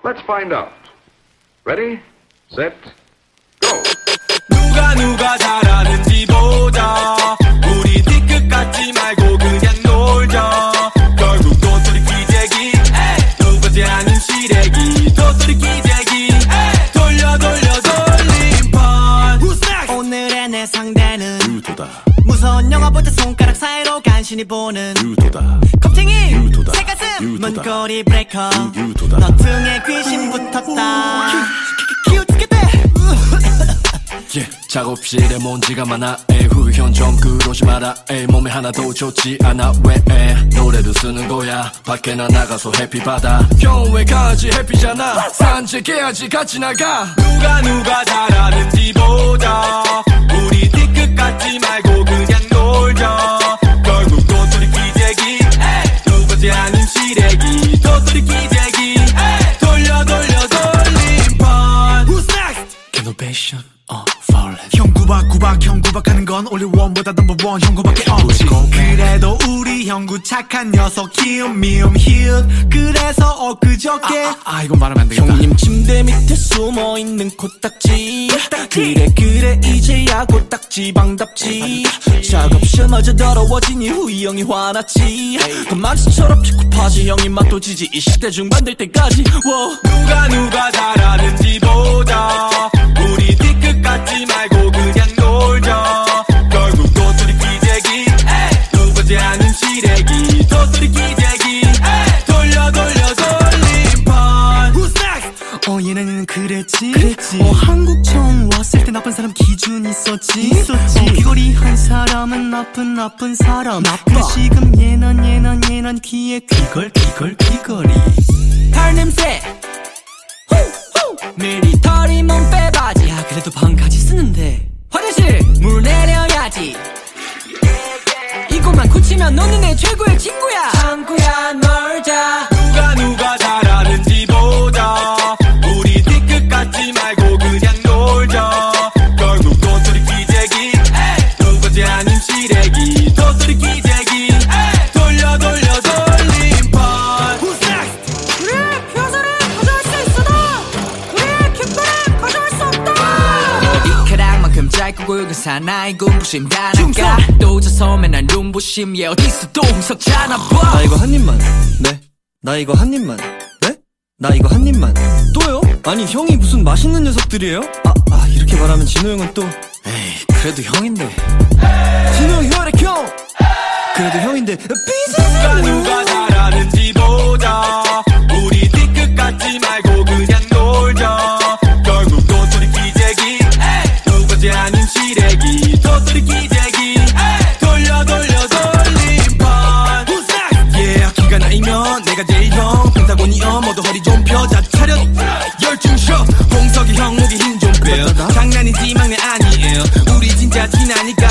Let's find out. Ready, set, go. 누가 잘하는지 보자. 우리 뒤끝 같지 말고 그냥 놀자. 결국 도토리 기재기 누구지 않은 시래기. 도토리 기재기 돌려 돌림판. 오늘의 내 상대는 유도다. 무서운 영화 보자 손가락 사이로 간신히 보는 유도다. 겁쟁이 유도다. 새가슴 유도다. 문고리 브레이커 유도다. 너 등에 귀신 붙었다. 귀여워 죽겠다. 작업실에 먼지가 많아 후현 좀 그러지 마라 몸에 하나도 좋지 않아 왜 노래도 쓰는 거야 밖에 나 나가서 해피 받아 형 왜 가지 해피잖아 산책해야지 같이 나가 누가 잘하는지 보자. 우리 뒤끝 같지 말고 그냥 놀자. 결국 도토리 기재기 누구지 않은 시래기. 도토리 기재기 돌려 돌림판. Innovation 형 구박하는 건 only one보다 number one 형구밖에 없지. 그래도 우리 형구 착한 녀석 미움 그래서 엊그저께 이건 말하면 안 되겠다 형님 침대 밑에 숨어있는 코딱지. 그래 이제야 코딱지 방답지. 작업실마저 더러워지니 후이 형이 화났지. 그만치처럼 피코파지 형이 맛도 지지 20대 중반 될 때까지. 누가 잘하는지 보자. 우리 뒤끝 같지 말고 그냥 놀자. 결국 도토리 기재기 누구지 않은 시래기. 도토리 기재기 돌려 돌림판. 얘는 그랬지. 한국 처음 왔을 때 나쁜 사람 기준 있었지. 귀걸이 한 사람은 나쁜 사람. 근데 지금 얘는 귀에 귀걸이. 발냄새 밀리터리 몸 빼바지. 그래도 방까지 쓰는데 화장실 물 내려야지. 이것만 고치면 너는 내 최고의 친구야. 창구야 놀자. 누가 잘하는지 보자. 우리 뒤끝 같지 말고 그냥 놀자. 결국 도토리 기재기 누구지 않은 시래기. 도토리 기재기 돌려 돌림판. 그래 표서는 가져올 수 있어. 그래 깃발은 가져올 수 없다. 머리카락만큼 짧고 굵은 사나이 군부심 다 나가. 또 져서 맨날 눈부심 얘 어디서도 훔쳤잖아. 나 이거 한 입만. 네? 나 이거 한 입만. 네? 나 이거 한 입만. 또요? 아니 형이 무슨 맛있는 녀석들이에요? 이렇게 말하면 진호 형은 또 에이 그래도 형인데 진호 형 혈액 형. 그래도 형인데 누가 잘하는지 보자. 우리 뒤끝 같지 말고 그냥 놀자. 결국 도토리 기재기 누구지 않은 시래기. 도토리 기재기 돌려 돌림판. 기가 나이면 내가 제일 형 펜타곤이여 모두 허리 좀 펴. 자 차렷 열중 쉬어. 홍석이 형 목에 힘 좀 빼. 장난이지 막내 아니에요. 우리 진짜 티나니까